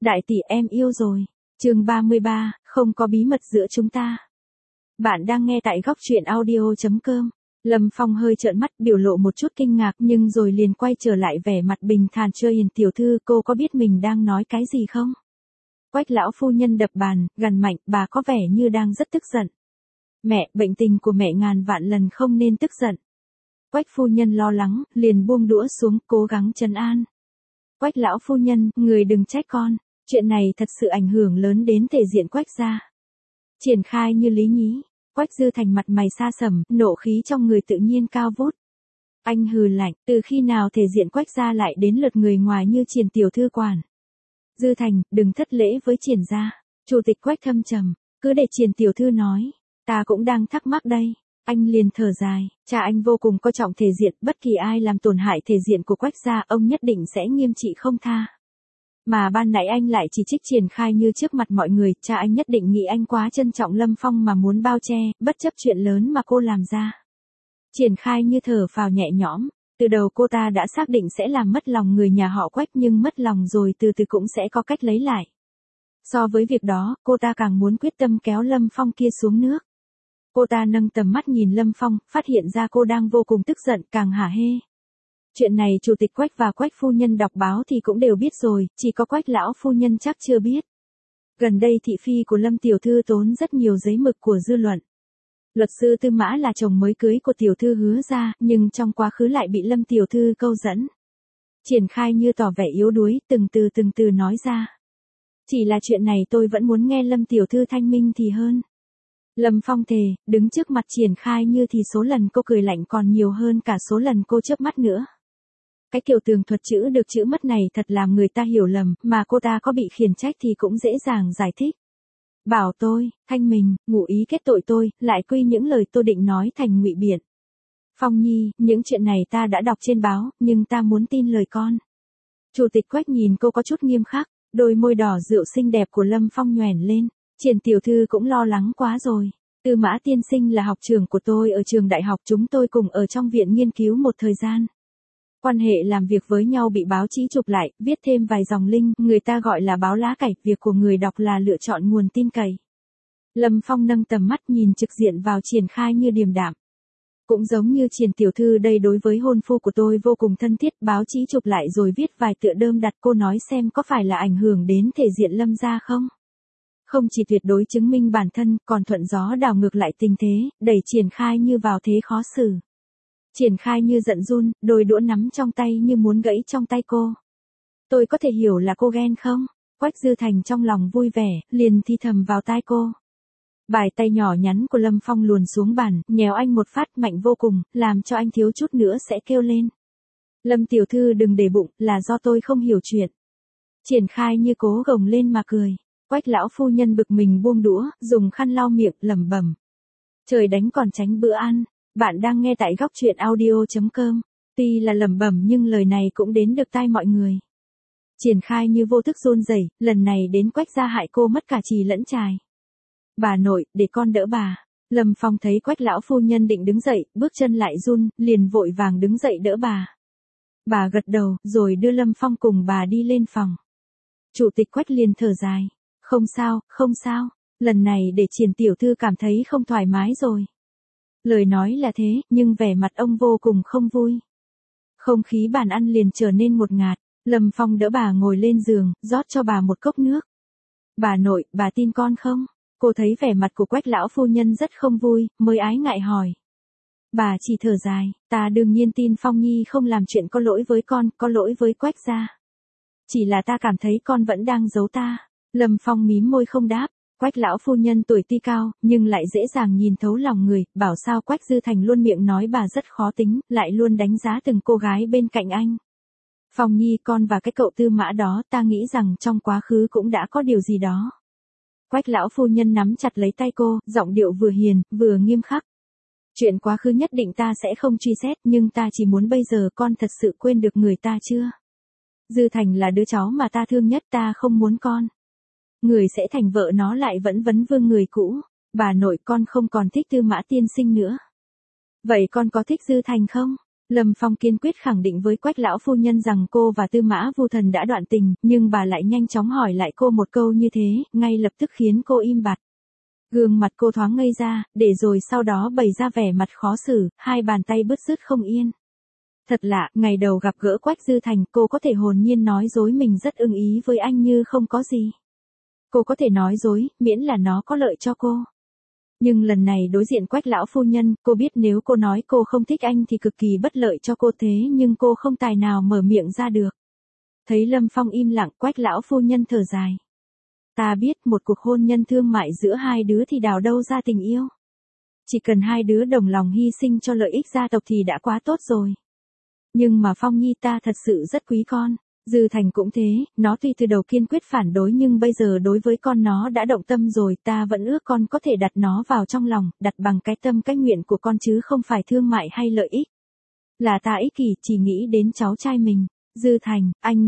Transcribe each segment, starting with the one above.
Đại tỷ em yêu rồi. Chương 33, không có bí mật giữa chúng ta. Bạn đang nghe tại góc truyện audio.com. Lâm Phong hơi trợn mắt, biểu lộ một chút kinh ngạc nhưng rồi liền quay trở lại vẻ mặt bình thản. Chơi Hiền tiểu thư, cô có biết mình đang nói cái gì không? Quách lão phu nhân đập bàn, gằn mạnh, bà có vẻ như đang rất tức giận. Mẹ, bệnh tình của mẹ ngàn vạn lần không nên tức giận. Quách phu nhân lo lắng, liền buông đũa xuống, cố gắng trấn an. Quách lão phu nhân, người đừng trách con, chuyện này thật sự ảnh hưởng lớn đến thể diện Quách gia. Triển Khai như lý nhí, Quách Dư Thành mặt mày xa sầm, nộ khí trong người tự nhiên cao vút. Anh hừ lạnh, từ khi nào thể diện Quách gia lại đến lượt người ngoài như Triển tiểu thư quản. Dư Thành, đừng thất lễ với Triển gia. Chủ tịch Quách thâm trầm, cứ để Triển tiểu thư nói, ta cũng đang thắc mắc đây. Anh liền thở dài, cha anh vô cùng coi trọng thể diện, bất kỳ ai làm tổn hại thể diện của Quách gia, ông nhất định sẽ nghiêm trị không tha. Mà ban nãy anh lại chỉ trích Triển Khai như trước mặt mọi người, cha anh nhất định nghĩ anh quá trân trọng Lâm Phong mà muốn bao che, bất chấp chuyện lớn mà cô làm ra. Triển Khai như thở phào nhẹ nhõm, từ đầu cô ta đã xác định sẽ làm mất lòng người nhà họ Quách, nhưng mất lòng rồi từ từ cũng sẽ có cách lấy lại. So với việc đó, cô ta càng muốn quyết tâm kéo Lâm Phong kia xuống nước. Cô ta nâng tầm mắt nhìn Lâm Phong, phát hiện ra cô đang vô cùng tức giận, càng hả hê. Chuyện này chủ tịch Quách và Quách phu nhân đọc báo thì cũng đều biết rồi, chỉ có Quách lão phu nhân chắc chưa biết. Gần đây thị phi của Lâm tiểu thư tốn rất nhiều giấy mực của dư luận. Luật sư Tư Mã là chồng mới cưới của tiểu thư Hứa ra, nhưng trong quá khứ lại bị Lâm tiểu thư câu dẫn. Triển Khai như tỏ vẻ yếu đuối, từng từ nói ra. Chỉ là chuyện này tôi vẫn muốn nghe Lâm tiểu thư thanh minh thì hơn. Lâm Phong thề, đứng trước mặt Triển Khai như thì số lần cô cười lạnh còn nhiều hơn cả số lần cô chớp mắt nữa. Cái kiểu tường thuật chữ được chữ mất này thật làm người ta hiểu lầm, mà cô ta có bị khiển trách thì cũng dễ dàng giải thích. Bảo tôi, thanh mình, ngụ ý kết tội tôi, lại quy những lời tôi định nói thành ngụy biện. Phong Nhi, những chuyện này ta đã đọc trên báo, nhưng ta muốn tin lời con. Chủ tịch Quách nhìn cô có chút nghiêm khắc, đôi môi đỏ rượu xinh đẹp của Lâm Phong nhoẻn lên. Triển tiểu thư cũng lo lắng quá rồi. Tư Mã tiên sinh là học trưởng của tôi ở trường đại học, chúng tôi cùng ở trong viện nghiên cứu một thời gian. Quan hệ làm việc với nhau bị báo chí chụp lại, viết thêm vài dòng link, người ta gọi là báo lá cải, việc của người đọc là lựa chọn nguồn tin cậy. Lâm Phong nâng tầm mắt nhìn trực diện vào Triển Khai như điềm đạm. Cũng giống như Triển tiểu thư đây đối với hôn phu của tôi vô cùng thân thiết, báo chí chụp lại rồi viết vài tựa đơm đặt, cô nói xem có phải là ảnh hưởng đến thể diện Lâm gia không? Không chỉ tuyệt đối chứng minh bản thân, còn thuận gió đảo ngược lại tình thế, đẩy Triển Khai như vào thế khó xử. Triển Khai như giận run, đôi đũa nắm trong tay như muốn gãy trong tay cô. Tôi có thể hiểu là cô ghen không? Quách Dư Thành trong lòng vui vẻ, liền thì thầm vào tai cô. Bài tay nhỏ nhắn của Lâm Phong luồn xuống bàn, nhéo anh một phát mạnh vô cùng, làm cho anh thiếu chút nữa sẽ kêu lên. Lâm tiểu thư đừng để bụng, là do tôi không hiểu chuyện. Triển Khai như cố gồng lên mà cười. Quách lão phu nhân bực mình buông đũa, dùng khăn lau miệng, lẩm bẩm. Trời đánh còn tránh bữa ăn. Bạn đang nghe tại góc truyện audio.com. Tuy là lẩm bẩm nhưng lời này cũng đến được tai mọi người. Triển Khai như vô thức run rẩy, lần này đến Quách gia hại cô mất cả chì lẫn chài. Bà nội, để con đỡ bà. Lâm Phong thấy Quách lão phu nhân định đứng dậy, bước chân lại run, liền vội vàng đứng dậy đỡ bà. Bà gật đầu, rồi đưa Lâm Phong cùng bà đi lên phòng. Chủ tịch Quách liền thở dài. Không sao, không sao, lần này để Triển tiểu thư cảm thấy không thoải mái rồi. Lời nói là thế, nhưng vẻ mặt ông vô cùng không vui. Không khí bàn ăn liền trở nên ngột ngạt, Lâm Phong đỡ bà ngồi lên giường, rót cho bà một cốc nước. Bà nội, bà tin con không? Cô thấy vẻ mặt của Quách lão phu nhân rất không vui, mới ái ngại hỏi. Bà chỉ thở dài, ta đương nhiên tin Phong Nhi không làm chuyện có lỗi với con, có lỗi với Quách gia. Chỉ là ta cảm thấy con vẫn đang giấu ta. Lâm Phong mím môi không đáp. Quách lão phu nhân tuổi tuy cao, nhưng lại dễ dàng nhìn thấu lòng người, bảo sao Quách Dư Thành luôn miệng nói bà rất khó tính, lại luôn đánh giá từng cô gái bên cạnh anh. Phong Nhi, con và cái cậu Tư Mã đó, ta nghĩ rằng trong quá khứ cũng đã có điều gì đó. Quách lão phu nhân nắm chặt lấy tay cô, giọng điệu vừa hiền, vừa nghiêm khắc. Chuyện quá khứ nhất định ta sẽ không truy xét, nhưng ta chỉ muốn bây giờ con thật sự quên được người ta chưa? Dư Thành là đứa cháu mà ta thương nhất, ta không muốn con. Người sẽ thành vợ nó lại vẫn vấn vương người cũ. Bà nội, con không còn thích Tư Mã tiên sinh nữa. Vậy con có thích Dư Thành không? Lâm Phong kiên quyết khẳng định với Quách lão phu nhân rằng cô và Tư Mã Vu Thần đã đoạn tình, nhưng bà lại nhanh chóng hỏi lại cô một câu như thế, ngay lập tức khiến cô im bặt. Gương mặt cô thoáng ngây ra, để rồi sau đó bày ra vẻ mặt khó xử, hai bàn tay bứt rứt không yên. Thật lạ, ngày đầu gặp gỡ Quách Dư Thành, cô có thể hồn nhiên nói dối mình rất ưng ý với anh như không có gì. Cô có thể nói dối, miễn là nó có lợi cho cô. Nhưng lần này đối diện Quách lão phu nhân, cô biết nếu cô nói cô không thích anh thì cực kỳ bất lợi cho cô, thế nhưng cô không tài nào mở miệng ra được. Thấy Lâm Phong im lặng, Quách lão phu nhân thở dài. Ta biết một cuộc hôn nhân thương mại giữa hai đứa thì đào đâu ra tình yêu. Chỉ cần hai đứa đồng lòng hy sinh cho lợi ích gia tộc thì đã quá tốt rồi. Nhưng mà Phong Nhi ta thật sự rất quý con. Dư Thành cũng thế, nó tuy từ đầu kiên quyết phản đối nhưng bây giờ đối với con nó đã động tâm rồi, ta vẫn ước con có thể đặt nó vào trong lòng, đặt bằng cái tâm cái nguyện của con chứ không phải thương mại hay lợi ích. Là ta ích kỷ, chỉ nghĩ đến cháu trai mình. Dư Thành,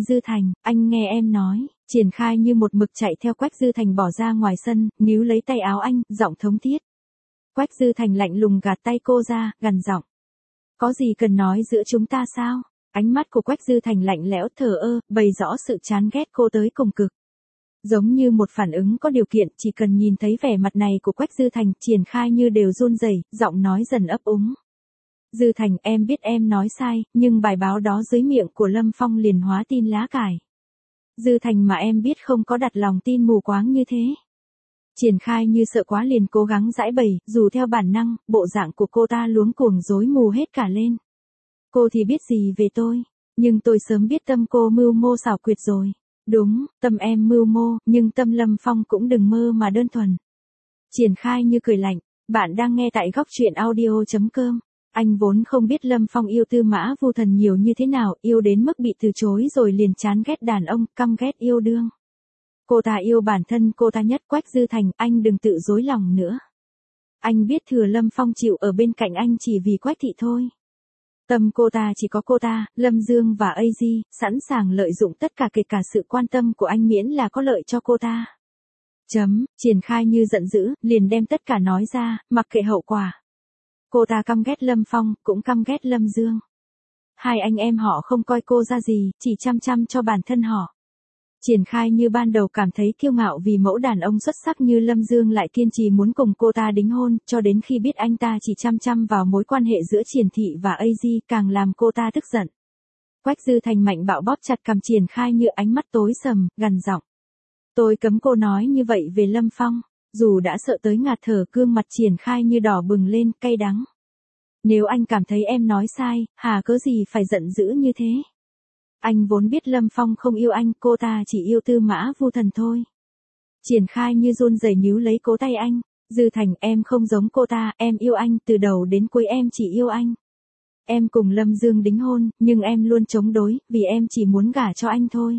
anh nghe em nói. Triển Khai như một mực chạy theo Quách Dư Thành bỏ ra ngoài sân, níu lấy tay áo anh, giọng thống thiết. Quách Dư Thành lạnh lùng gạt tay cô ra, gằn giọng. Có gì cần nói giữa chúng ta sao? Ánh mắt của Quách Dư Thành lạnh lẽo thờ ơ, bày rõ sự chán ghét cô tới cùng cực. Giống như một phản ứng có điều kiện, chỉ cần nhìn thấy vẻ mặt này của Quách Dư Thành, Triển Khai như đều run rẩy, giọng nói dần ấp úng. Dư Thành, em biết em nói sai, nhưng bài báo đó dưới miệng của Lâm Phong liền hóa tin lá cải. Dư Thành mà em biết không có đặt lòng tin mù quáng như thế. Triển Khai như sợ quá liền cố gắng giãi bày, dù theo bản năng, bộ dạng của cô ta luống cuồng rối mù hết cả lên. Cô thì biết gì về tôi, nhưng tôi sớm biết tâm cô mưu mô xảo quyệt rồi. Đúng, tâm em mưu mô, nhưng tâm Lâm Phong cũng đừng mơ mà đơn thuần. Triển Khai như cười lạnh, bạn đang nghe tại góc truyện audio.com. Anh vốn không biết Lâm Phong yêu Tư Mã Vu Thần nhiều như thế nào, yêu đến mức bị từ chối rồi liền chán ghét đàn ông, căm ghét yêu đương. Cô ta yêu bản thân cô ta nhất. Quách Dư Thành, anh đừng tự dối lòng nữa. Anh biết thừa Lâm Phong chịu ở bên cạnh anh chỉ vì Quách thị thôi. Tâm cô ta chỉ có cô ta, Lâm Dương và AZ, sẵn sàng lợi dụng tất cả kể cả sự quan tâm của anh miễn là có lợi cho cô ta. Triển Khai như giận dữ, liền đem tất cả nói ra, mặc kệ hậu quả. Cô ta căm ghét Lâm Phong, cũng căm ghét Lâm Dương. Hai anh em họ không coi cô ra gì, chỉ chăm chăm cho bản thân họ. Triển Khai như ban đầu cảm thấy kiêu ngạo vì mẫu đàn ông xuất sắc như Lâm Dương lại kiên trì muốn cùng cô ta đính hôn, cho đến khi biết anh ta chỉ chăm chăm vào mối quan hệ giữa Triển Thị và AZ càng làm cô ta tức giận. Quách Dư Thành mạnh bạo bóp chặt cằm Triển Khai như, ánh mắt tối sầm, gằn giọng. Tôi cấm cô nói như vậy về Lâm Phong. Dù đã sợ tới ngạt thở, gương mặt Triển Khai như đỏ bừng lên, cay đắng. Nếu anh cảm thấy em nói sai, hà cớ gì phải giận dữ như thế? Anh vốn biết Lâm Phong không yêu anh, cô ta chỉ yêu Tư Mã Vu Thần thôi. Triển Khai như run rẩy níu lấy cố tay anh. Dư Thành, em không giống cô ta, em yêu anh, từ đầu đến cuối em chỉ yêu anh. Em cùng Lâm Dương đính hôn, nhưng em luôn chống đối, vì em chỉ muốn gả cho anh thôi.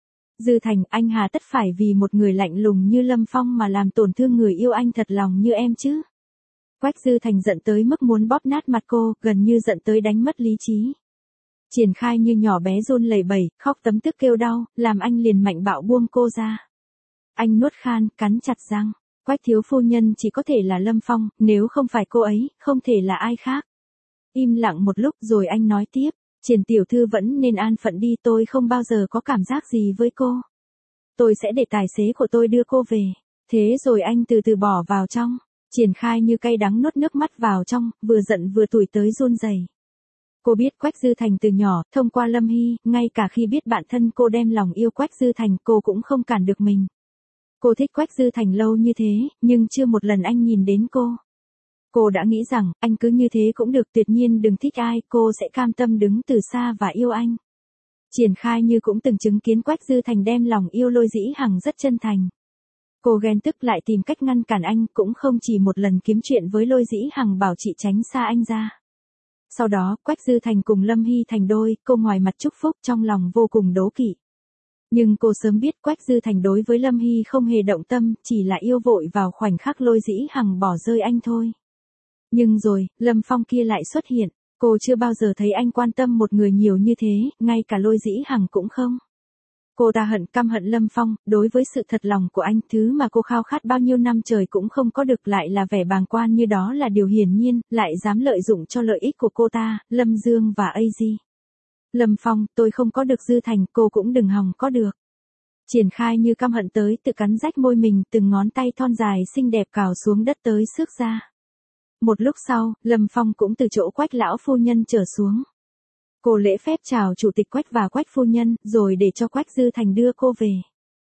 Dư Thành, anh hà tất phải vì một người lạnh lùng như Lâm Phong mà làm tổn thương người yêu anh thật lòng như em chứ? Quách Dư Thành giận tới mức muốn bóp nát mặt cô, gần như giận tới đánh mất lý trí. Triển Khai như nhỏ bé run lẩy bẩy, khóc tấm tức kêu đau, làm anh liền mạnh bạo buông cô ra. Anh nuốt khan, cắn chặt răng. Quách thiếu phu nhân chỉ có thể là Lâm Phong, nếu không phải cô ấy, không thể là ai khác. Im lặng một lúc rồi anh nói tiếp. Triển tiểu thư vẫn nên an phận đi, tôi không bao giờ có cảm giác gì với cô. Tôi sẽ để tài xế của tôi đưa cô về. Thế rồi anh từ từ bỏ vào trong. Triển Khai như cay đắng nuốt nước mắt vào trong, vừa giận vừa tủi tới run rẩy. Cô biết Quách Dư Thành từ nhỏ, thông qua Lâm Hy, ngay cả khi biết bạn thân cô đem lòng yêu Quách Dư Thành, cô cũng không cản được mình. Cô thích Quách Dư Thành lâu như thế, nhưng chưa một lần anh nhìn đến cô. Cô đã nghĩ rằng, anh cứ như thế cũng được, tuyệt nhiên đừng thích ai, cô sẽ cam tâm đứng từ xa và yêu anh. Triển Khai như cũng từng chứng kiến Quách Dư Thành đem lòng yêu Lôi Dĩ Hằng rất chân thành. Cô ghen tức lại tìm cách ngăn cản anh, cũng không chỉ một lần kiếm chuyện với Lôi Dĩ Hằng bảo chị tránh xa anh ra. Sau đó, Quách Dư Thành cùng Lâm Hy thành đôi, cô ngoài mặt chúc phúc trong lòng vô cùng đố kỵ. Nhưng cô sớm biết Quách Dư Thành đối với Lâm Hy không hề động tâm, chỉ là yêu vội vào khoảnh khắc Lôi Dĩ Hằng bỏ rơi anh thôi. Nhưng rồi, Lâm Phong kia lại xuất hiện, cô chưa bao giờ thấy anh quan tâm một người nhiều như thế, ngay cả Lôi Dĩ Hằng cũng không. Cô ta căm hận Lâm Phong, đối với sự thật lòng của anh, thứ mà cô khao khát bao nhiêu năm trời cũng không có được, lại là vẻ bàng quan như đó là điều hiển nhiên, lại dám lợi dụng cho lợi ích của cô ta, Lâm Dương và AZ. Lâm Phong, tôi không có được Dư Thành, cô cũng đừng hòng có được. Triển Khai như căm hận tới tự cắn rách môi mình, từng ngón tay thon dài xinh đẹp cào xuống đất tới xước ra. Một lúc sau, Lâm Phong cũng từ chỗ Quách lão phu nhân trở xuống. Cô lễ phép chào chủ tịch Quách và Quách phu nhân, rồi để cho Quách Dư Thành đưa cô về.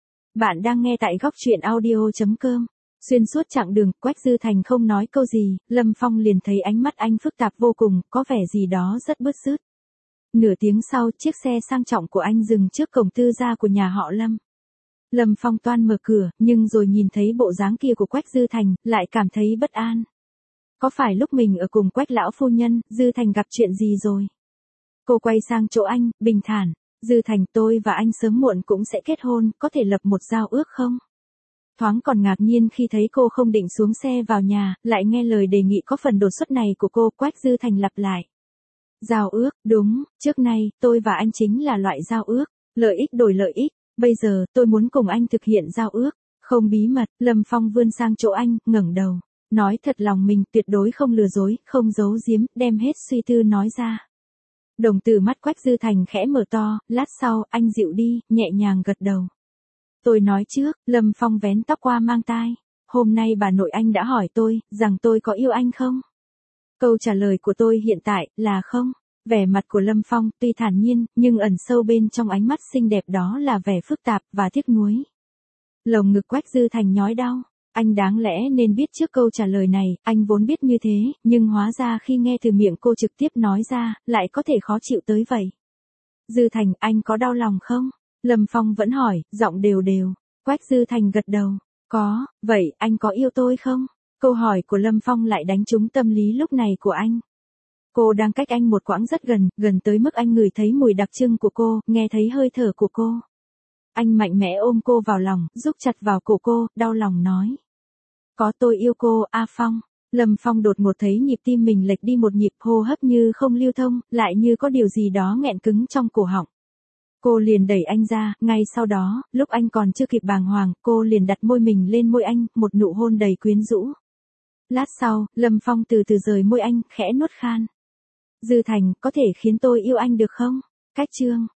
Bạn đang nghe tại góc truyện audio.com. Xuyên suốt chặng đường, Quách Dư Thành không nói câu gì, Lâm Phong liền thấy ánh mắt anh phức tạp vô cùng, có vẻ gì đó rất bứt rứt. Nửa tiếng sau, chiếc xe sang trọng của anh dừng trước cổng tư gia của nhà họ Lâm. Lâm Phong toan mở cửa, nhưng rồi nhìn thấy bộ dáng kia của Quách Dư Thành, lại cảm thấy bất an. Có phải lúc mình ở cùng Quách lão phu nhân, Dư Thành gặp chuyện gì rồi? Cô quay sang chỗ anh, bình thản. Dư Thành, tôi và anh sớm muộn cũng sẽ kết hôn, có thể lập một giao ước không? Thoáng còn ngạc nhiên khi thấy cô không định xuống xe vào nhà, lại nghe lời đề nghị có phần đột xuất này của cô, Quách Dư Thành lặp lại. Giao ước, đúng, trước nay, tôi và anh chính là loại giao ước, lợi ích đổi lợi ích, bây giờ, tôi muốn cùng anh thực hiện giao ước, không bí mật, Lâm Phong vươn sang chỗ anh, ngẩng đầu, nói thật lòng mình, tuyệt đối không lừa dối, không giấu giếm, đem hết suy tư nói ra. Đồng tử mắt Quách Dư Thành khẽ mở to, lát sau, anh dịu đi, nhẹ nhàng gật đầu. Tôi nói trước, Lâm Phong vén tóc qua mang tai, hôm nay bà nội anh đã hỏi tôi, rằng tôi có yêu anh không? Câu trả lời của tôi hiện tại, là không. Vẻ mặt của Lâm Phong, tuy thản nhiên, nhưng ẩn sâu bên trong ánh mắt xinh đẹp đó là vẻ phức tạp, và tiếc nuối. Lồng ngực Quách Dư Thành nhói đau. Anh đáng lẽ nên biết trước câu trả lời này, anh vốn biết như thế, nhưng hóa ra khi nghe từ miệng cô trực tiếp nói ra, lại có thể khó chịu tới vậy. Dư Thành, anh có đau lòng không? Lâm Phong vẫn hỏi, giọng đều đều. Quách Dư Thành gật đầu. Có, vậy, anh có yêu tôi không? Câu hỏi của Lâm Phong lại đánh trúng tâm lý lúc này của anh. Cô đang cách anh một quãng rất gần, gần tới mức anh ngửi thấy mùi đặc trưng của cô, nghe thấy hơi thở của cô. Anh mạnh mẽ ôm cô vào lòng, rúc chặt vào cổ cô, đau lòng nói. Có, tôi yêu cô, A Phong. Lâm Phong đột ngột thấy nhịp tim mình lệch đi một nhịp, hô hấp như không lưu thông, lại như có điều gì đó nghẹn cứng trong cổ họng. Cô liền đẩy anh ra, ngay sau đó, lúc anh còn chưa kịp bàng hoàng, cô liền đặt môi mình lên môi anh, một nụ hôn đầy quyến rũ. Lát sau, Lâm Phong từ từ rời môi anh, khẽ nuốt khan. Dư Thành, có thể khiến tôi yêu anh được không? Cách chương